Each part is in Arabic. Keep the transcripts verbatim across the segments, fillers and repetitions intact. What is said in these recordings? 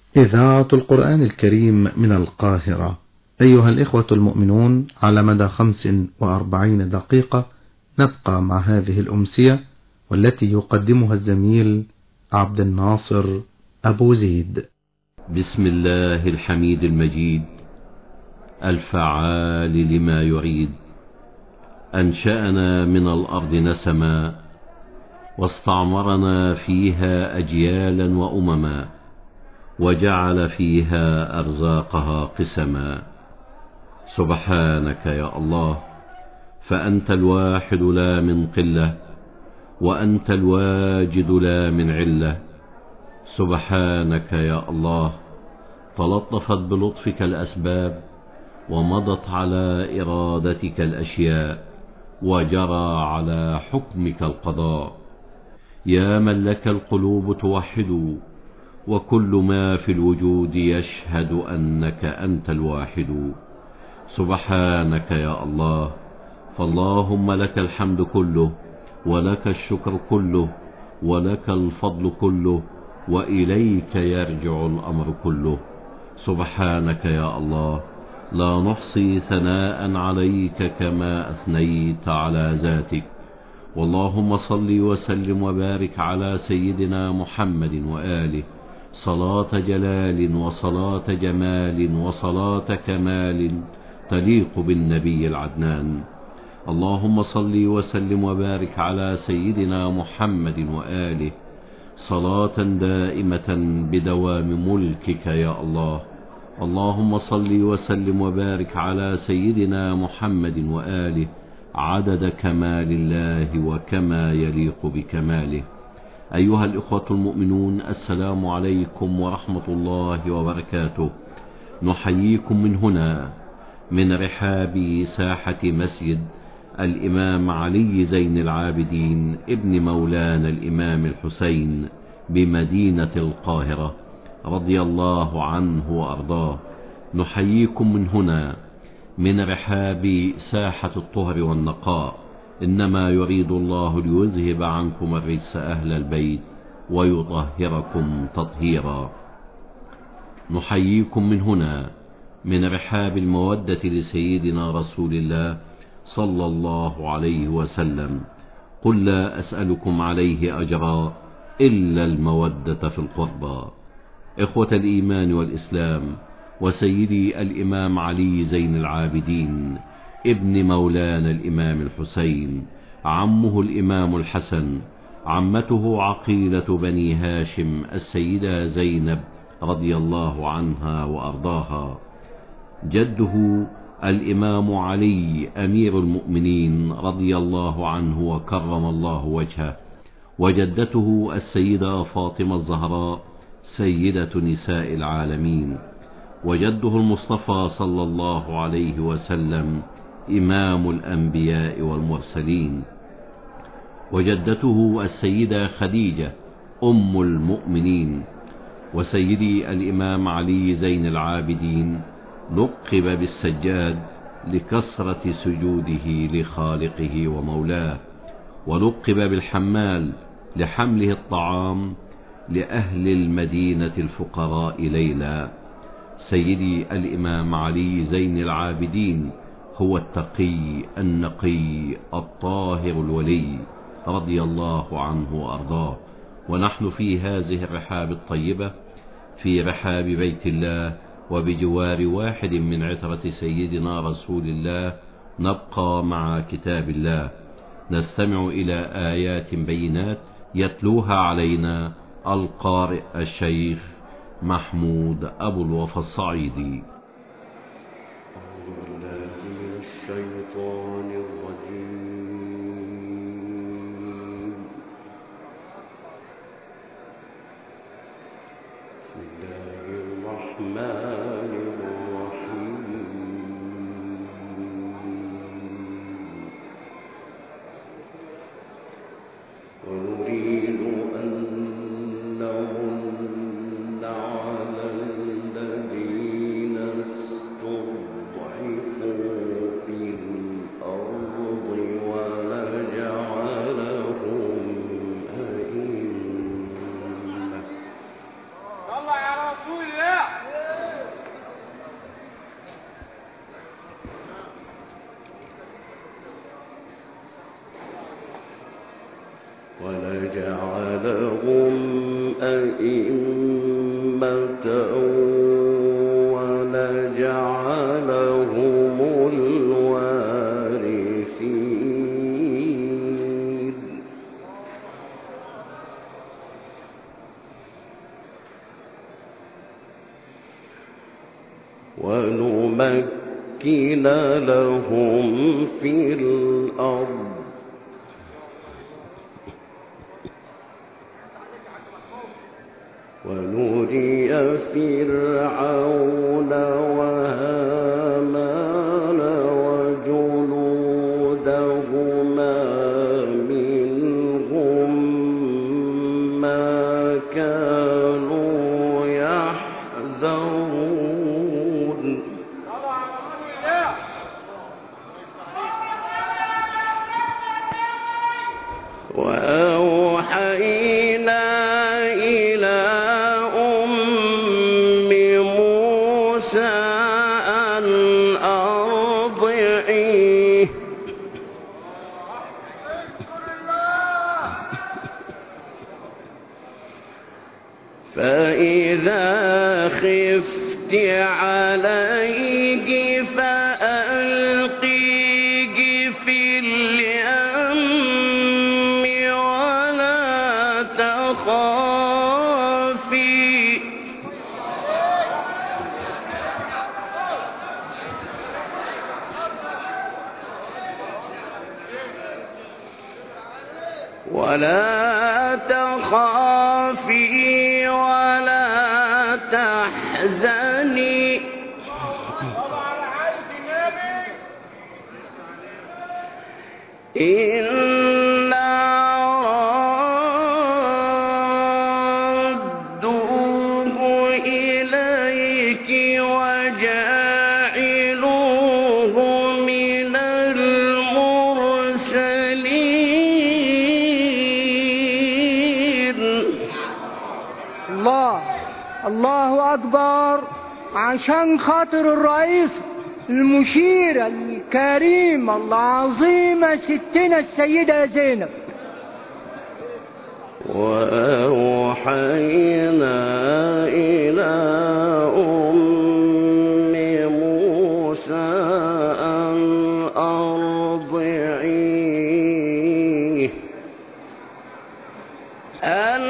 إذاعة القرآن الكريم من القاهرة. أيها الإخوة المؤمنون، على مدى خمس وأربعين دقيقة نبقى مع هذه الأمسية والتي يقدمها الزميل عبد الناصر أبو زيد. بسم الله الحميد المجيد الفعال لما يريد. أنشأنا من الأرض نسما واستعمرنا فيها أجيالا وأمما، وجعل فيها أرزاقها قسما. سبحانك يا الله، فأنت الواحد لا من قلة، وأنت الواجد لا من علة. سبحانك يا الله، تلطفت بلطفك الأسباب، ومضت على إرادتك الأشياء، وجرى على حكمك القضاء. يا من لك القلوب توحد، وكل ما في الوجود يشهد أنك أنت الواحد. سبحانك يا الله، فاللهم لك الحمد كله، ولك الشكر كله، ولك الفضل كله، وإليك يرجع الأمر كله. سبحانك يا الله، لا نحصي ثناء عليك كما أثنيت على ذاتك. واللهم صل وسلم وبارك على سيدنا محمد وآله صلاة جلال وصلاة جمال وصلاة كمال تليق بالنبي العدنان. اللهم صل وسلم وبارك على سيدنا محمد وآله صلاة دائمة بدوام ملكك يا الله. اللهم صل وسلم وبارك على سيدنا محمد وآله عدد كمال الله وكما يليق بكماله. أيها الإخوة المؤمنون، السلام عليكم ورحمة الله وبركاته. نحييكم من هنا، من رحاب ساحة مسجد الإمام علي زين العابدين ابن مولانا الإمام الحسين بمدينة القاهرة رضي الله عنه وأرضاه. نحييكم من هنا، من رحاب ساحة الطهر والنقاء. إنما يريد الله ليذهب عنكم الرجس أهل البيت ويطهركم تطهيرا. نحييكم من هنا، من رحاب المودة لسيدنا رسول الله صلى الله عليه وسلم. قل لا أسألكم عليه أجرا إلا المودة في القربى. إخوة الإيمان والإسلام، وسيدي الإمام علي زين العابدين ابن مولانا الإمام الحسين، عمه الإمام الحسن، عمته عقيلة بني هاشم السيدة زينب رضي الله عنها وأرضاها، جده الإمام علي أمير المؤمنين رضي الله عنه وكرم الله وجهه، وجدته السيدة فاطمة الزهراء سيدة نساء العالمين، وجده المصطفى صلى الله عليه وسلم إمام الأنبياء والمرسلين، وجدته السيدة خديجة أم المؤمنين. وسيدي الإمام علي زين العابدين لقب بالسجاد لكثرة سجوده لخالقه ومولاه، ولقب بالحمال لحمله الطعام لأهل المدينة الفقراء ليلا. سيدي الإمام علي زين العابدين هو التقي النقي الطاهر الولي رضي الله عنه وأرضاه. ونحن في هذه الرحاب الطيبة، في رحاب بيت الله، وبجوار واحد من عترة سيدنا رسول الله، نبقى مع كتاب الله، نستمع إلى آيات بينات يتلوها علينا القارئ الشيخ محمود أبو الوفا الصعيدي. الشيطان الرجيم. بسم الله الرحمن الرحيم. ونريد أن نمن على الذين استضعفوا في الأرض ونجعلهم أئمة. صلى على رسول الله. ولجعلهم أئمة ولجعلهم الوارثين ونمكن لهم في الأرض ونري فرعون وهامان وجنودهما منهم ما كانوا يحذرون وأوحينا إلى أم موسى أن أرضعيه فإذا خفت عليه فألقيه في اليم ولا تخافي ولا تخافي ولا تحزني إنا ردوه إليك وجاعلوه من المرسلين. الله الله أكبر. عشان خاطر الرئيس المشيرة الكريمة العظيمة ستنا السيدة زينب. وأوحينا إلى أم موسى أن أرضعيه أن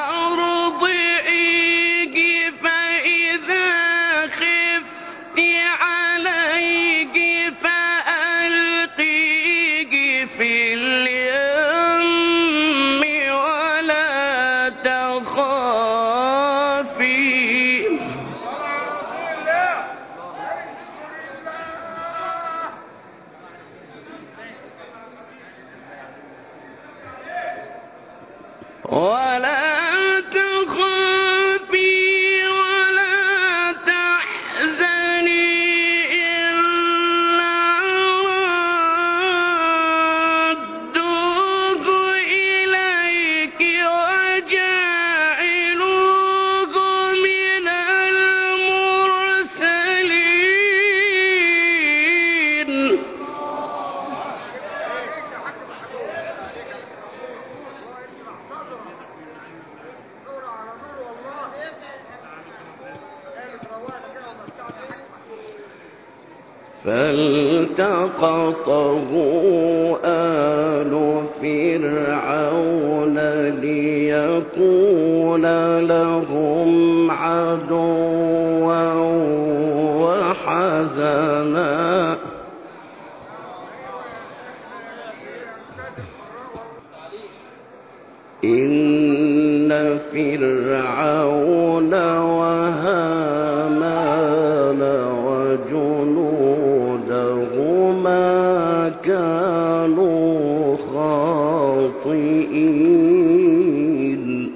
أرضعيه فإذا خفت عليه فألقيه في اليم ولا تخافي ولا تخافي ولا تحزني إنا ردوه إليك وجاعلوه من المرسلين. فالتقطه آل فرعون ليكون لهم عدوا وحزنا إن فرعون وهامان وجنودهما كانوا خاطئين.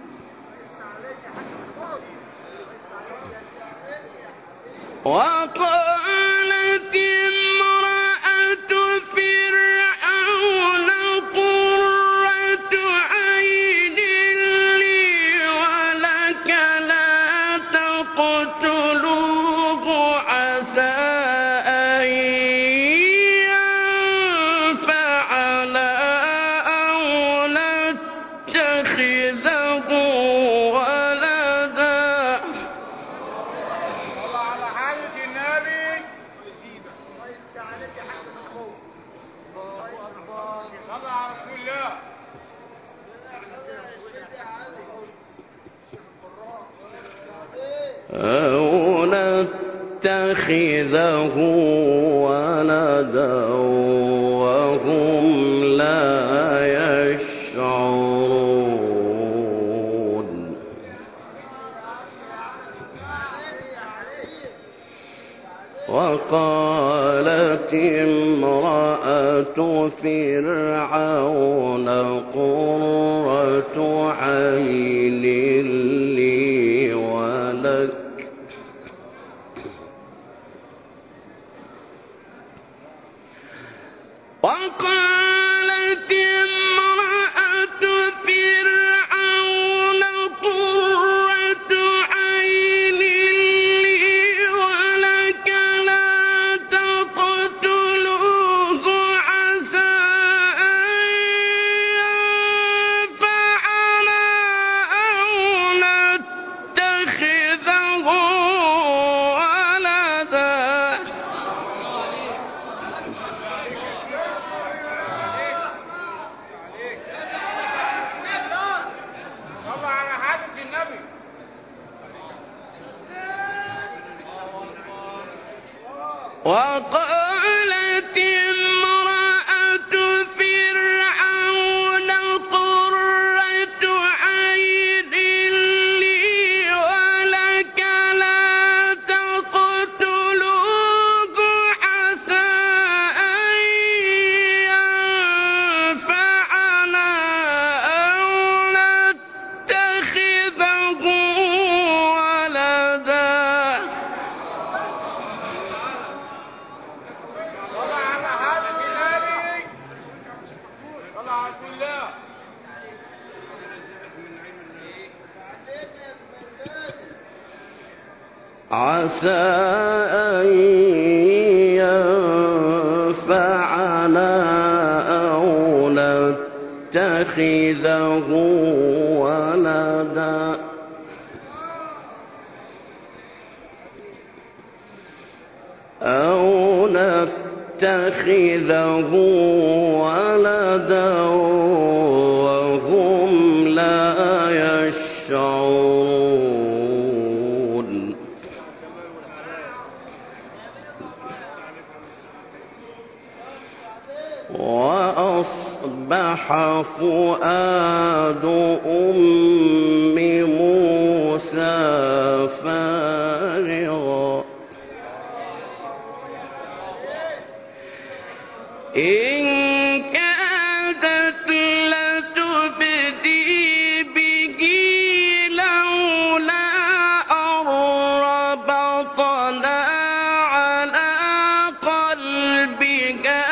وقالت امرأة فرعون قرة عين لي ولك لا تقتلوه عسى أن ينفعنا أو نتخذه أو نتخذه ولدا وهم لا يشعرون وقالت امرأة فرعون قرة عين لي ولك وقالت امرأة فرعون قرة عين لي ولك لا تقتلوه عسى أن ينفعنا أو نتخذه ولدا وقالت امرأة فرعون قرة عين لي ولك لا تقتلوه عسى أن ينفعنا أو نتخذه ولدا عسى أن ينفعنا أو نتخذه ولدا أو نتخذه ولدا وهم لا يشعرون وأصبح فؤاد أم موسى فارغا إن كادت لتبدي به لولا أن ربطنا على قلبها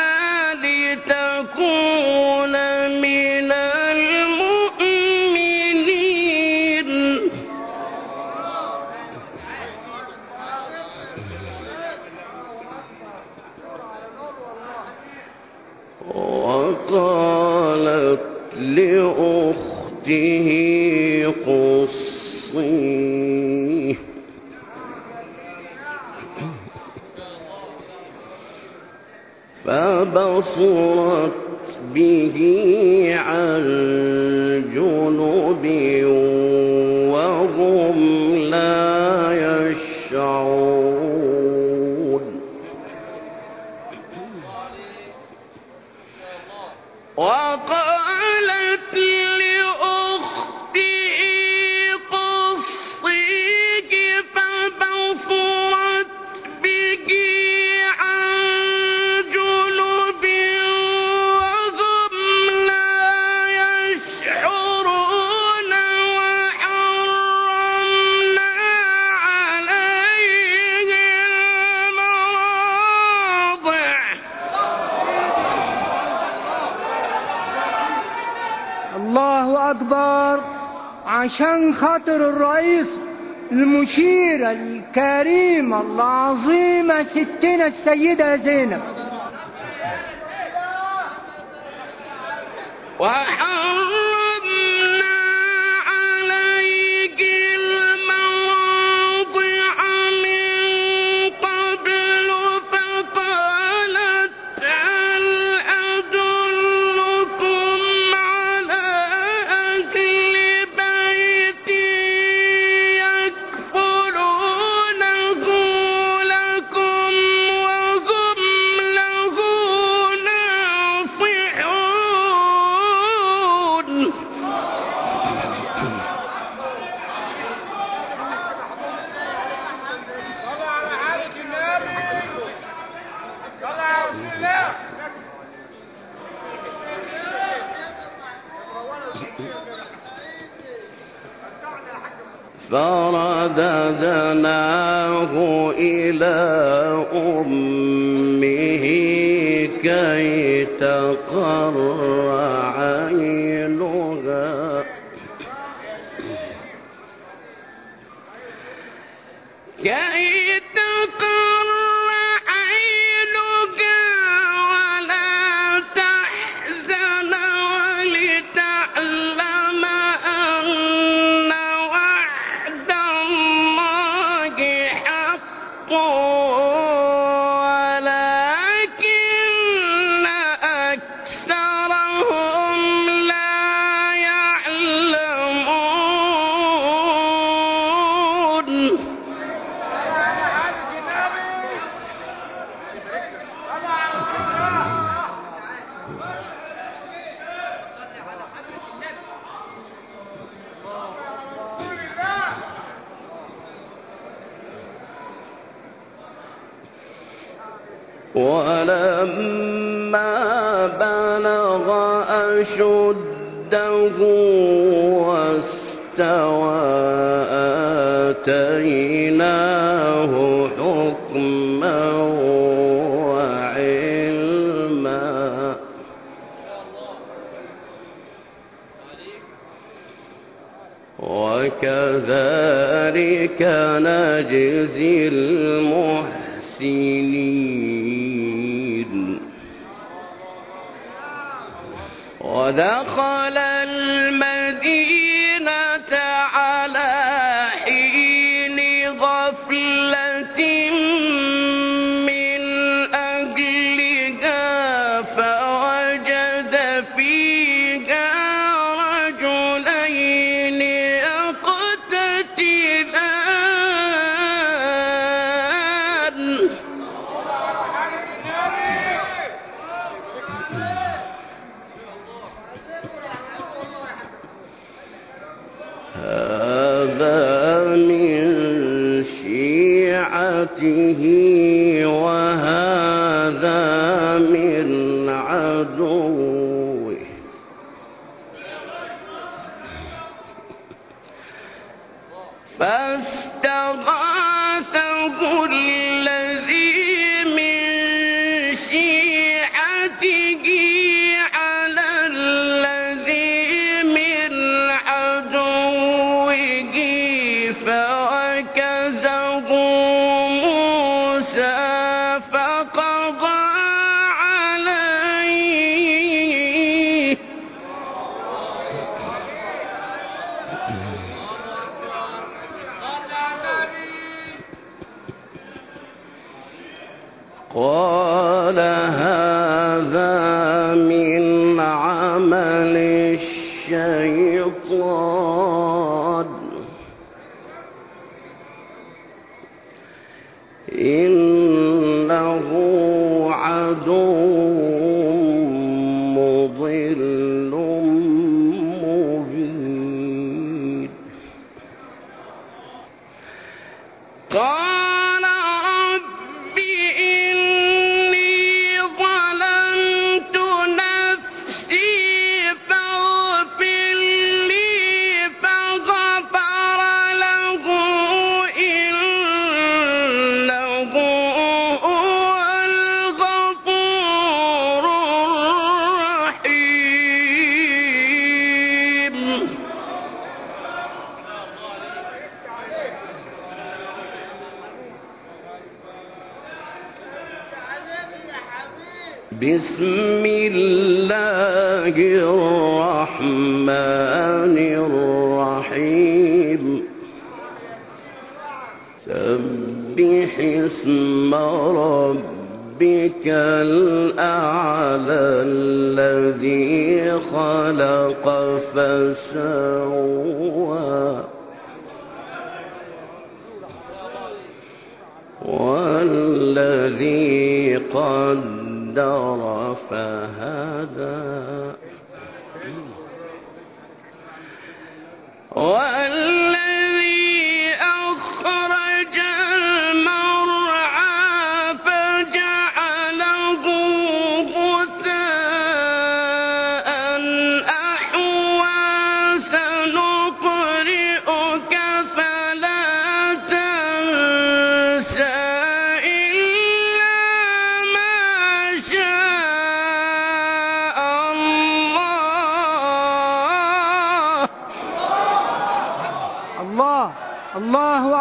لتكون من المؤمنين وقالت لأخته قصيه فبصرت به عن جنب وهم لا يشعرون وقالت لأخته قصيه فبصرت به عن جنب وهم لا يشعرون وحرمنا عليه المراضع الله أكبر. عشان خاطر الرئيس المشيرة الكريمة العظيمة ستنا السيدة زينب وحرمنا عليه المواضع من قبل فقالت هل أدلكم على أهل بيت يكفلون فرددناه إلى أمه كي تقر عينها كي تقر عينها ولا تحزن ولتعلم أن وعد الله حق ولكن أكثرهم لا يعلمون. ولما بلغ أشده واستوى آتيناه حكما وعلما وكذلك نجزي المحسنين. ودخل المدينة على حين غفلة من أهلها فوجد فيها رجلين يقتتلان هذا من شيعته وهذا من عدوه فاستغاثه الذي من شيعته على الذي من عدوه فوكزه موسى فقضى عليه قال هذا من عمل الشيطان إنه عدو مضل مبين. قال رب إني ظلمت نفسي فاغفر لي فغفر له إنه هو الغفور الرحيم. بسم الله الرحمن الرحيم. سبح اسم ربك الأعلى الذي خلق فسوى والذي قدر فهدى والذي أخرج المرعى فجعله غثاء أحوى سنقرئك فلا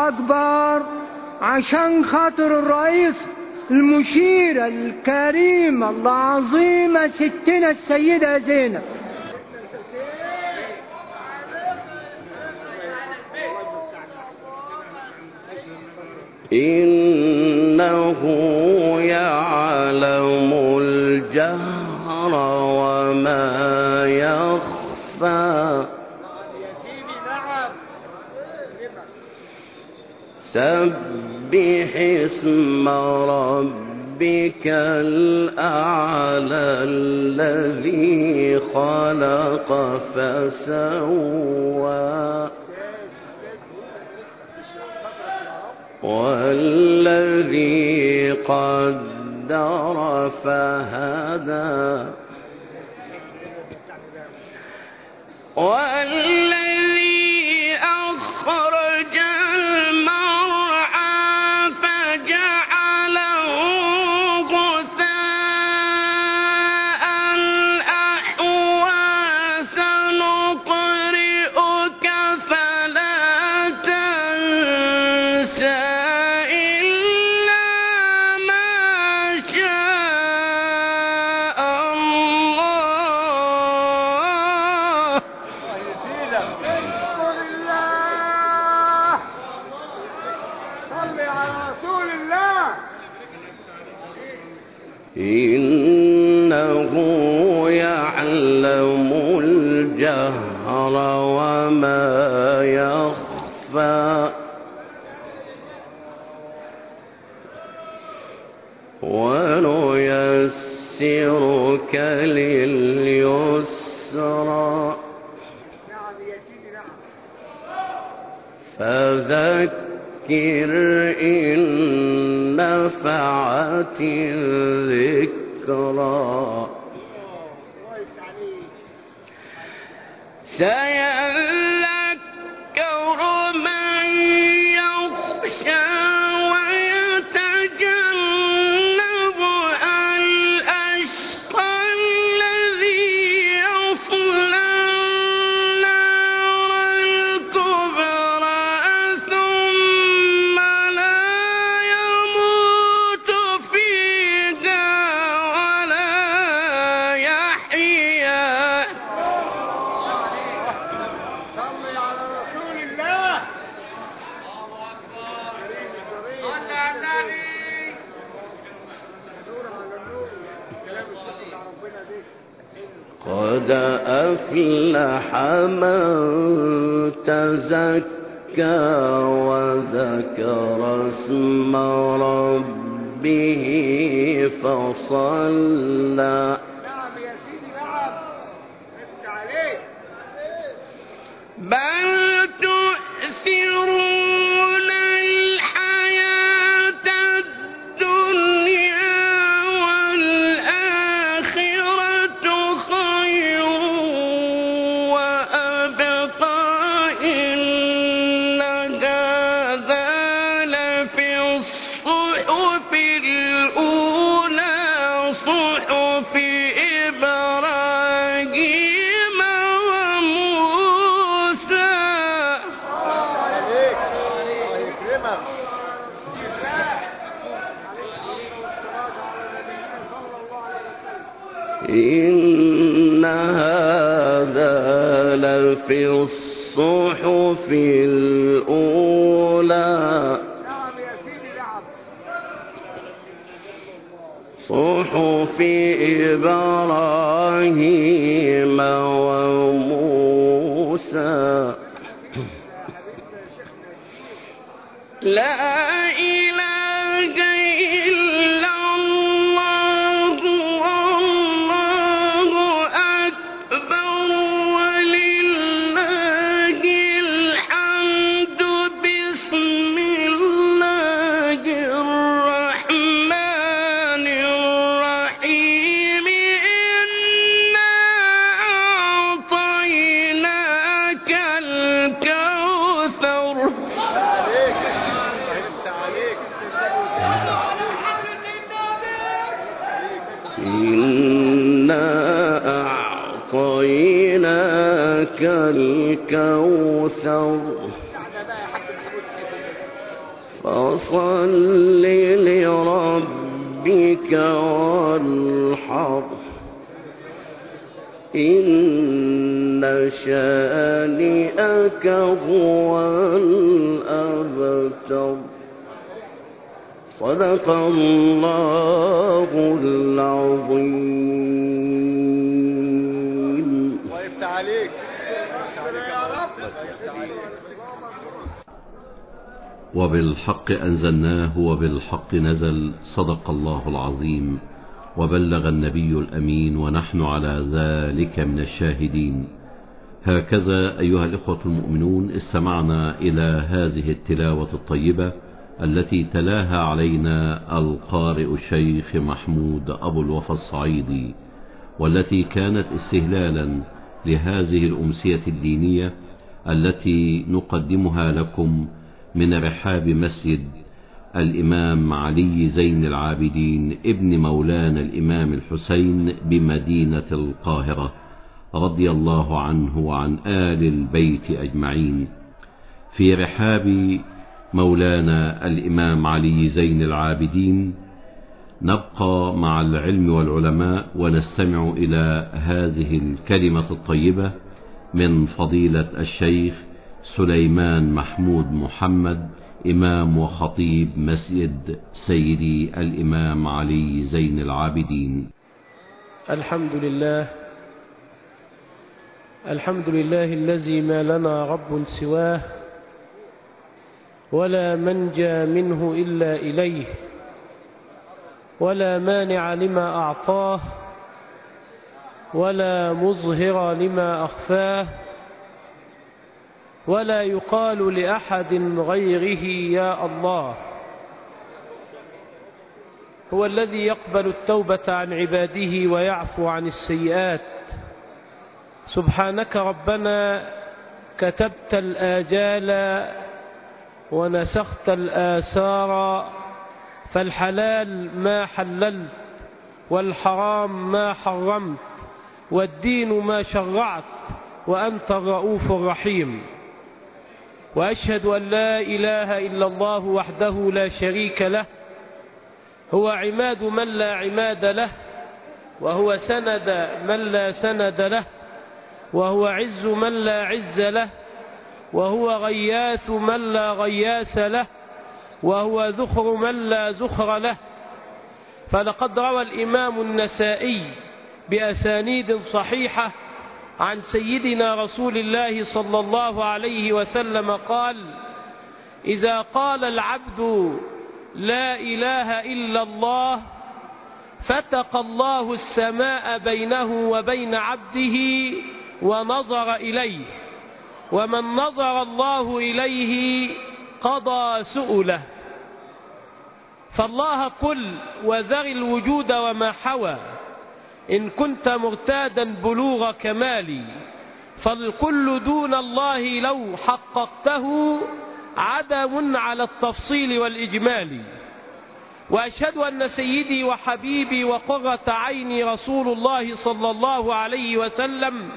أكبر عشان خاطر الرئيس المشيرة الكريمة العظيمة ستنا السيدة زينب. إنه يعلم الجهر وما يخفى سبح اسم ربك الأعلى الذي خلق فسوى والذي قدر فهدى والذي أخرج المرعى فجعله غثاء أحوى سنقرئك فلا تنسى إلا ما شاء الله. إنه يعلم الجهر وما يخفى ونيسرك لليسرى فذكر إن نفعت الذكرى سيذكر من يخشى ويتجنبها الأشقى الذي يصلى النار الكبرى ثم لا يموت فيها ولا يحيا. قد أفلح من تزكى وذكر اسم ربه فصلى بل تؤثرون الحياة الدنيا والآخرة خير وأبقى إن هذا لفي الصحف الأولى صحف إبراهيم وموسى. إن هذا لفي الصحف الأولى صحف إبراهيم وموسى. لا إله إلا الله والله أكبر ولله الحمد. بسم الله الرحمن الرحيم. إنا أعطيناك الكوثر فصل لربك وانحر إن شانئك هو الأبتر. صدق الله العظيم. ويفتح عليك يا رب. وبالحق أنزلناه وبالحق نزل. صدق الله العظيم وبلغ النبي الأمين ونحن على ذلك من الشاهدين. هكذا أيها الإخوة المؤمنون استمعنا إلى هذه التلاوة الطيبة التي تلاها علينا القارئ الشيخ محمود أبو الوفا الصعيدي، والتي كانت استهلالا لهذه الأمسية الدينية التي نقدمها لكم من رحاب مسجد الإمام علي زين العابدين ابن مولانا الإمام الحسين بمدينة القاهرة، رضي الله عنه وعن آل البيت أجمعين. في رحاب مولانا الإمام علي زين العابدين نبقى مع العلم والعلماء ونستمع إلى هذه الكلمة الطيبة من فضيلة الشيخ سليمان محمود محمد، إمام وخطيب مسجد سيدي الإمام علي زين العابدين. الحمد لله الحمد لله الذي ما لنا رب سواه ولا منجى منه إلا إليه، ولا مانع لما أعطاه ولا مظهر لما أخفاه، ولا يقال لأحد غيره يا الله. هو الذي يقبل التوبة عن عباده ويعفو عن السيئات. سبحانك ربنا كتبت الآجال ونسخت الآثار، فالحلال ما حللت والحرام ما حرمت والدين ما شرعت، وأنت الرؤوف الرحيم. وأشهد أن لا إله إلا الله وحده لا شريك له، هو عماد من لا عماد له، وهو سند من لا سند له، وهو عز من لا عز له، وهو غياث من لا غياث له، وهو ذخر من لا ذخر له. فلقد روى الإمام النسائي بأسانيد صحيحة عن سيدنا رسول الله صلى الله عليه وسلم قال: إذا قال العبد لا إله إلا الله فتق الله السماء بينه وبين عبده ونظر إليه، ومن نظر الله إليه قضى سؤله. فالله قل وذر الوجود وما حوى، إن كنت مرتادا بلوغ كمالي، فالكل دون الله لو حققته عدم على التفصيل والإجمال. وأشهد أن سيدي وحبيبي وقرة عيني رسول الله صلى الله عليه وسلم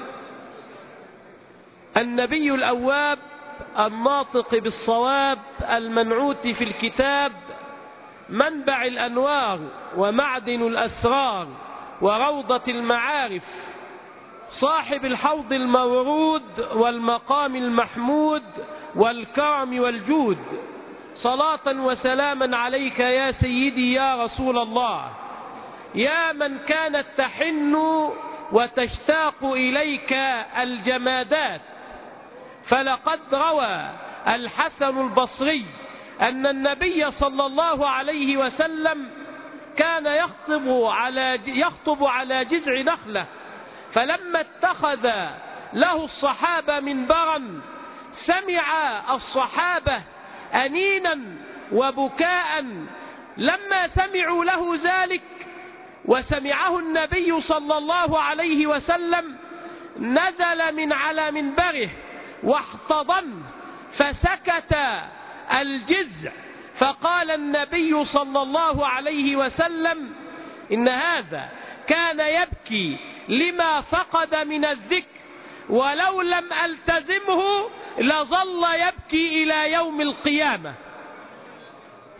النبي الأواب الناطق بالصواب المنعوت في الكتاب، منبع الأنوار ومعدن الأسرار وروضة المعارف، صاحب الحوض المورود والمقام المحمود والكرم والجود. صلاة وسلاما عليك يا سيدي يا رسول الله، يا من كانت تحن وتشتاق إليك الجمادات. فلقد روى الحسن البصري أن النبي صلى الله عليه وسلم كان يخطب على يخطب على جذع نخلة، فلما اتخذ له الصحابة منبرا سمع الصحابة أنينا وبكاء. لما سمعوا له ذلك وسمعه النبي صلى الله عليه وسلم نزل من على منبره واحتضن فسكت الجذع، فقال النبي صلى الله عليه وسلم: إن هذا كان يبكي لما فقد من الذكر، ولو لم ألتزمه لظل يبكي إلى يوم القيامة.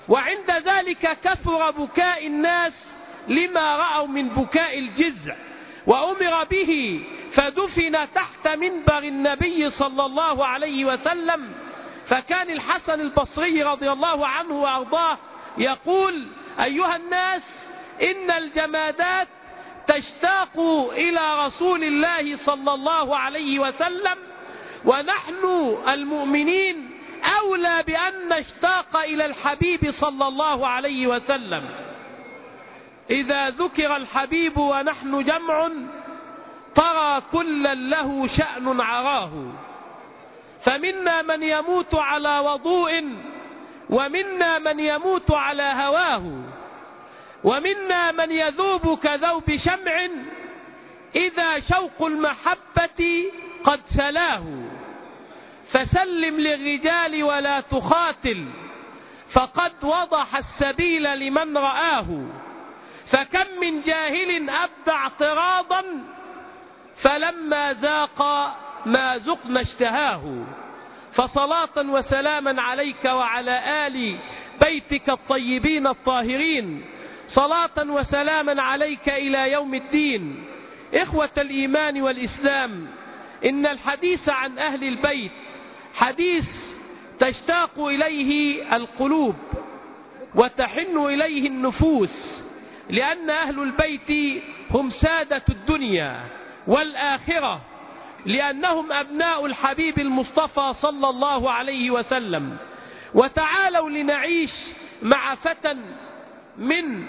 وعند ذلك كثر بكاء الناس لما رأوا من بكاء الجزع، وأمر به فدفن تحت منبر النبي صلى الله عليه وسلم. فكان الحسن البصري رضي الله عنه وأرضاه يقول: أيها الناس، إن الجمادات تشتاق إلى رسول الله صلى الله عليه وسلم، ونحن المؤمنين أولى بأن نشتاق إلى الحبيب صلى الله عليه وسلم. إذا ذكر الحبيب ونحن جمع ترى كلا له شأن عراه، فمنا من يموت على وضوء، ومنا من يموت على هواه، ومنا من يذوب كذوب شمع إذا شوق المحبة قد سلاه. فسلم للرجال ولا تخاتل، فقد وضح السبيل لمن رآه. فكم من جاهل أبدع اعتراضا، فلما ذاق ما ذقنا اشتهاه. فصلاة وسلاما عليك وعلى آل بيتك الطيبين الطاهرين، صلاة وسلاما عليك إلى يوم الدين. إخوة الإيمان والإسلام، إن الحديث عن أهل البيت حديث تشتاق إليه القلوب وتحن إليه النفوس، لأن أهل البيت هم سادة الدنيا والآخرة، لأنهم أبناء الحبيب المصطفى صلى الله عليه وسلم. وتعالوا لنعيش مع فتى من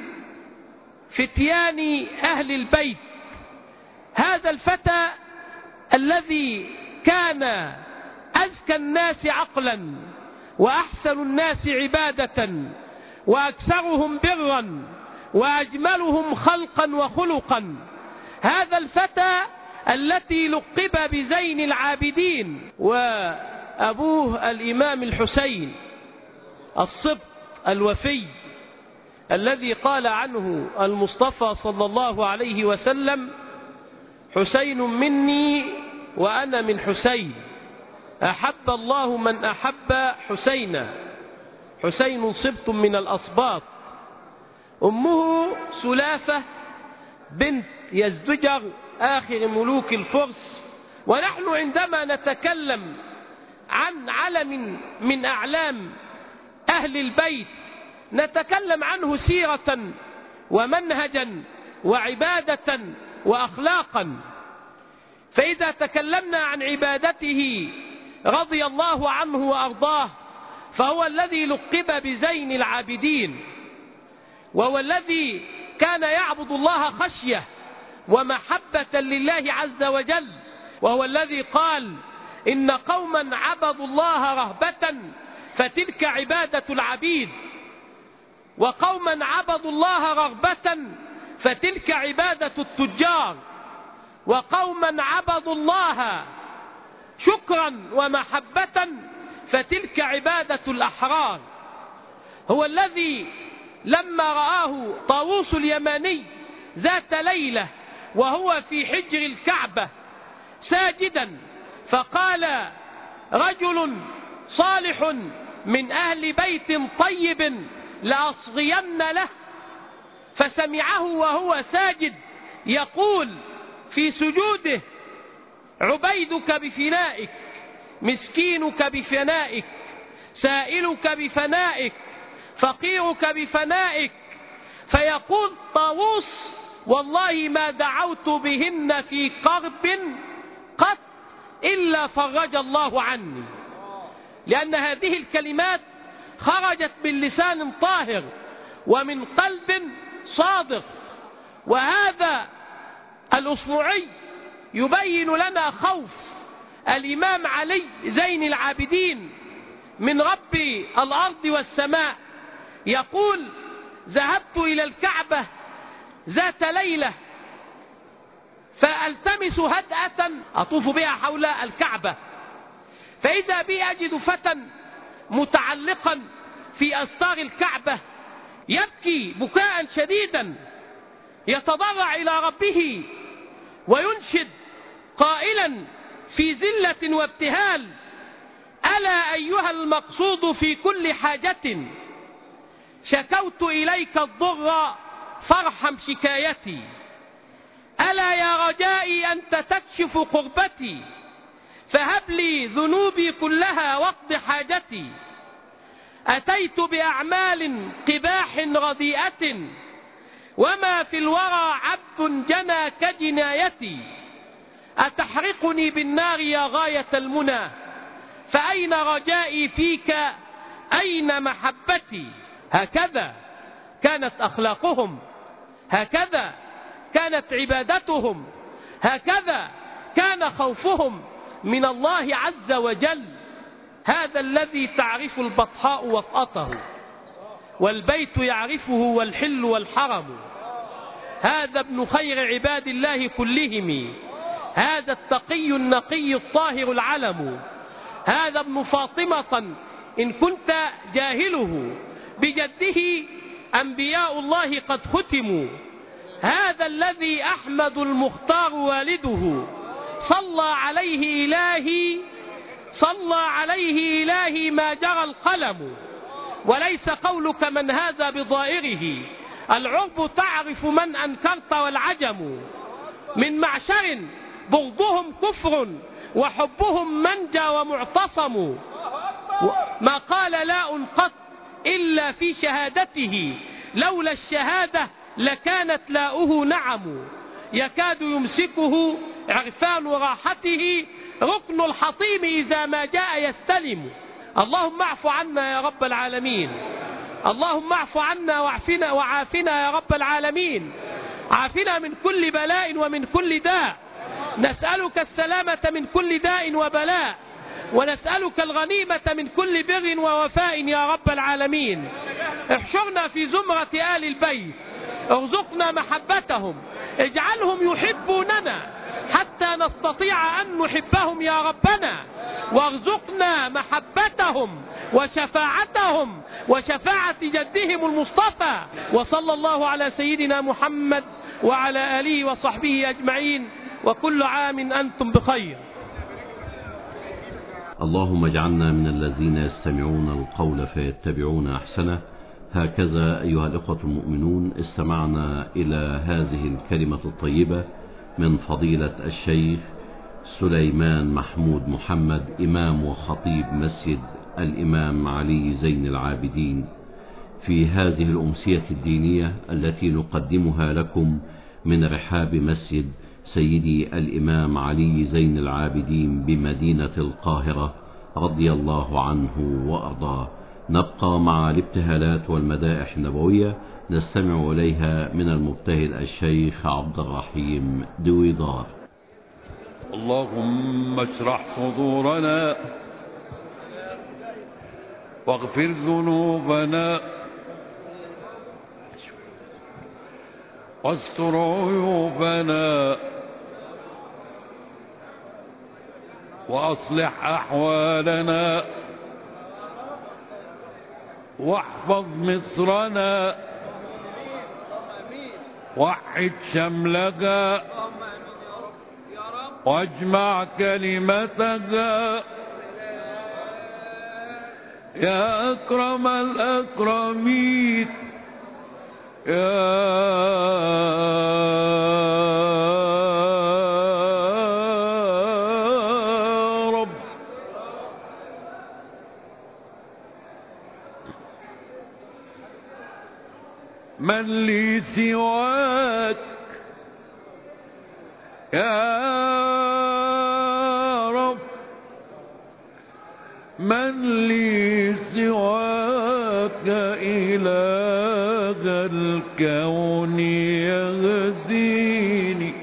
فتيان أهل البيت. هذا الفتى الذي كان أزكى الناس عقلا، وأحسن الناس عبادة، وأكثرهم برا، وأجملهم خلقا وخلقا. هذا الفتى التي لقب بزين العابدين، وأبوه الإمام الحسين الصبط الوفي، الذي قال عنه المصطفى صلى الله عليه وسلم: حسين مني وأنا من حسين، أحب الله من أحب حسينا. حسين صبط من الأصباط. أمه سلافة بنت يزدجر آخر ملوك الفرس. ونحن عندما نتكلم عن علم من أعلام أهل البيت نتكلم عنه سيرة ومنهجا وعبادة وأخلاقا. فإذا تكلمنا عن عبادته رضي الله عنه وأرضاه، فهو الذي لقب بزين العابدين، وهو الذي كان يعبد الله خشية ومحبة لله عز وجل، وهو الذي قال: إن قوما عبدوا الله رهبة فتلك عبادة العبيد، وقوما عبدوا الله رغبة فتلك عبادة التجار، وقوما عبدوا الله شكرا ومحبة فتلك عبادة الأحرار. هو الذي لما رآه طاووس اليماني ذات ليلة وهو في حجر الكعبة ساجدا، فقال: رجل صالح من أهل بيت طيب لأصغين له. فسمعه وهو ساجد يقول في سجوده: عبيدك بفنائك، مسكينك بفنائك، سائلك بفنائك، فقيرك بفنائك. فيقول طاووس: والله ما دعوت بهن في قرب قط إلا فرج الله عني، لأن هذه الكلمات خرجت من لسان طاهر ومن قلب صادق. وهذا الأصبعي يبين لنا خوف الإمام علي زين العابدين من رب الأرض والسماء. يقول: ذهبت إلى الكعبة ذات ليلة فألتمس هدأة أطوف بها حول الكعبة، فإذا بي أجد فتى متعلقا في أستار الكعبة يبكي بكاء شديدا، يتضرع إلى ربه وينشد قائلا في ذلة وابتهال: ألا أيها المقصود في كل حاجة، شكوت إليك الضر فارحم شكايتي، ألا يا رجائي أنت تكشف قربتي، فهب لي ذنوبي كلها واقض حاجتي. أتيت بأعمال قباح رديئة، وما في الورى عبد جنى كجنايتي. أتحرقني بالنار يا غاية المنى، فأين رجائي فيك، أين محبتي؟ هكذا كانت أخلاقهم، هكذا كانت عبادتهم، هكذا كان خوفهم من الله عز وجل. هذا الذي تعرف البطحاء وطأته، والبيت يعرفه والحل والحرم. هذا ابن خير عباد الله كلهم، هذا التقي النقي الطاهر العلم. هذا ابن فاطمة إن كنت جاهله، بجده أنبياء الله قد ختموا. هذا الذي أحمد المختار والده، صلى عليه إلهي صلى عليه إلهي ما جرى القلم. وليس قولك من هذا بضائره، العرب تعرف من أنكرت والعجم. من معشر بغضهم كفر، وحبهم منجى ومعتصم. ما قال لا قط إلا في شهادته، لولا الشهادة لكانت لاؤه نعم. يكاد يمسكه عرفان راحته، ركن الحطيم إذا ما جاء يستلم. اللهم اعف عنا يا رب العالمين، اللهم اعف عنا واعفنا وعافنا يا رب العالمين. عافنا من كل بلاء ومن كل داء، نسألك السلامة من كل داء وبلاء، ونسألك الغنيمة من كل بر ووفاء يا رب العالمين. احشرنا في زمرة آل البيت، ارزقنا محبتهم، اجعلهم يحبوننا حتى نستطيع أن نحبهم يا ربنا، وارزقنا محبتهم وشفاعتهم وشفاعة جدهم المصطفى. وصلى الله على سيدنا محمد وعلى آله وصحبه أجمعين، وكل عام أنتم بخير. اللهم اجعلنا من الذين يستمعون القول فيتبعون أحسنه. هكذا أيها الإخوة المؤمنون استمعنا إلى هذه الكلمة الطيبة من فضيلة الشيخ سليمان محمود محمد، إمام وخطيب مسجد الإمام علي زين العابدين، في هذه الأمسية الدينية التي نقدمها لكم من رحاب مسجد سيدي الإمام علي زين العابدين بمدينة القاهرة رضي الله عنه وأرضاه. نبقى مع الابتهالات والمدائح النبوية نستمع إليها من المبتهل الشيخ عبد الرحيم دويدار. اللهم اشرح صدورنا واغفر ذنوبنا واستر عيوبنا وأصلح أحوالنا واحفظ مصرنا وحد شملها واجمع كلمتها يا أكرم الأكرمين يا رب. من لي سواك يا رب، من لي سواك إله الكون يهديني،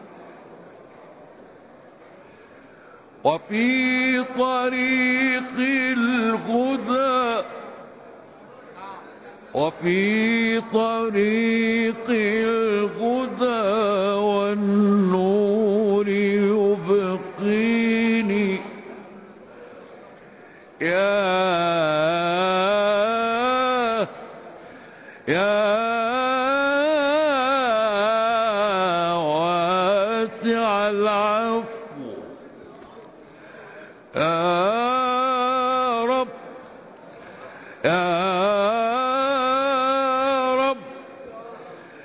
وفي طريق الهدى وفي طريق الهدى والنور يبقيني يا يا واسع العفو يا رب يا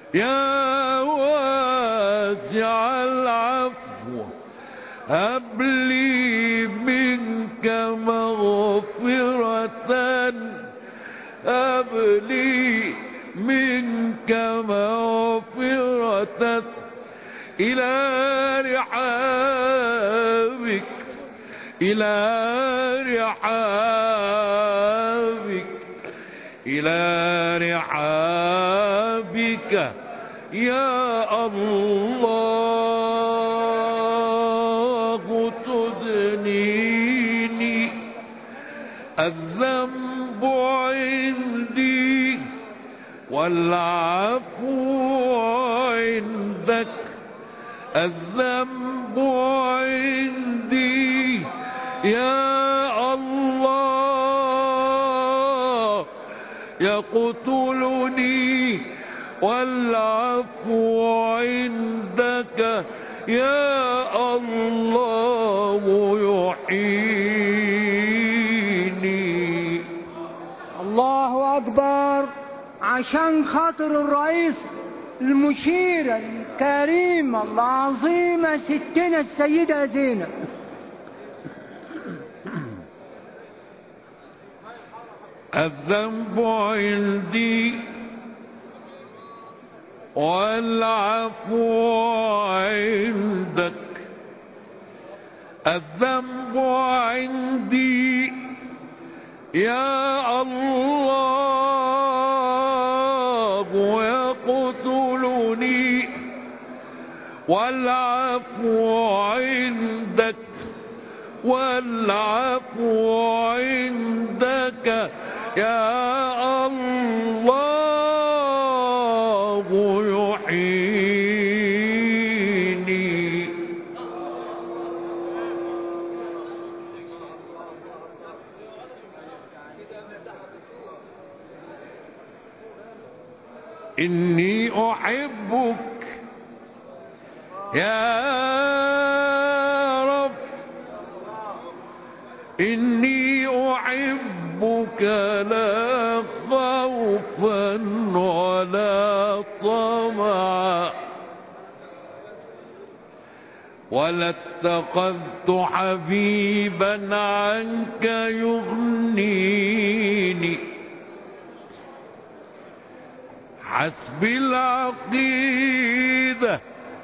يا واسع العفو هب لي منك مغفرة هب لي منك مغفرة إلى رحابك إلى رحابك إلى رحابك يا الله تدنيني الذنب عندي والعفو عندك الذنب عندي يا الله يقتلني والعفو عندك يا الله يحييني. الله أكبر. عشان خاطر الرئيس المشير الكريم العظيمة ستنا السيدة زينب. الذنب عندي والعفو عندك الذنب عندي يا الله يقتلني والعفو عندك والعفو عندك يا الله يحييني. إني أحبك يا رب إني أحبك لا خوفا ولا طمعا ولا اتخذت حبيبا عنك يغنيني. حسبي العقيدة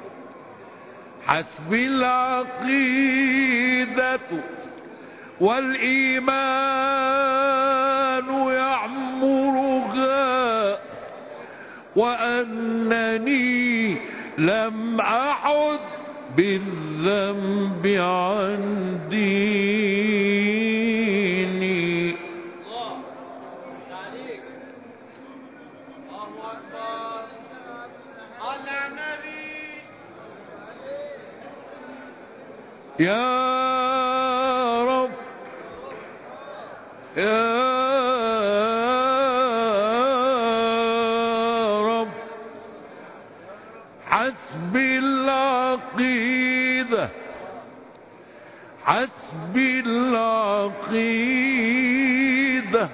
حسبي العقيدة والإيمان يعمرها وأنني لم أحد بالذنب عن ديني. يا رب يا رب حسبي العقيدة حسبي العقيدة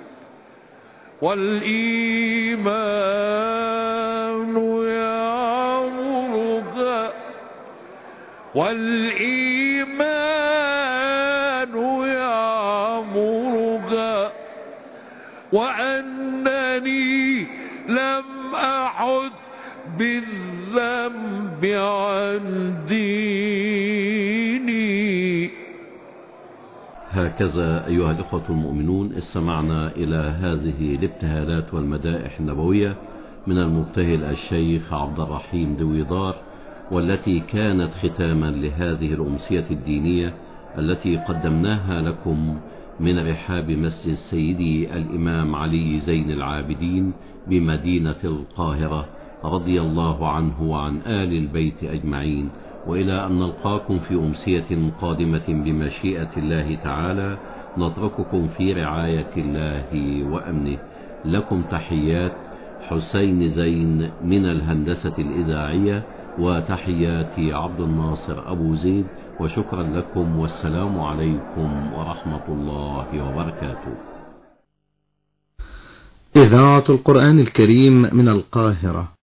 والإيمان يعمرها والإيمان يعمرها وأنني لم أحد بالذنب عن ديني. هكذا أيها الإخوة المؤمنون استمعنا إلى هذه الابتهالات والمدائح النبوية من المبتهل الشيخ عبد الرحيم دويدار، والتي كانت ختاما لهذه الأمسية الدينية التي قدمناها لكم من رحاب مسجد سيدي الإمام علي زين العابدين بمدينة القاهرة رضي الله عنه وعن آل البيت أجمعين. وإلى أن نلقاكم في أمسية قادمة بمشيئة الله تعالى، نترككم في رعاية الله وأمنه. لكم تحيات حسين زين من الهندسة الإذاعية، وتحياتي عبد الناصر أبو زيد، وشكرا لكم والسلام عليكم ورحمة الله وبركاته. إذاعة القرآن الكريم من القاهرة.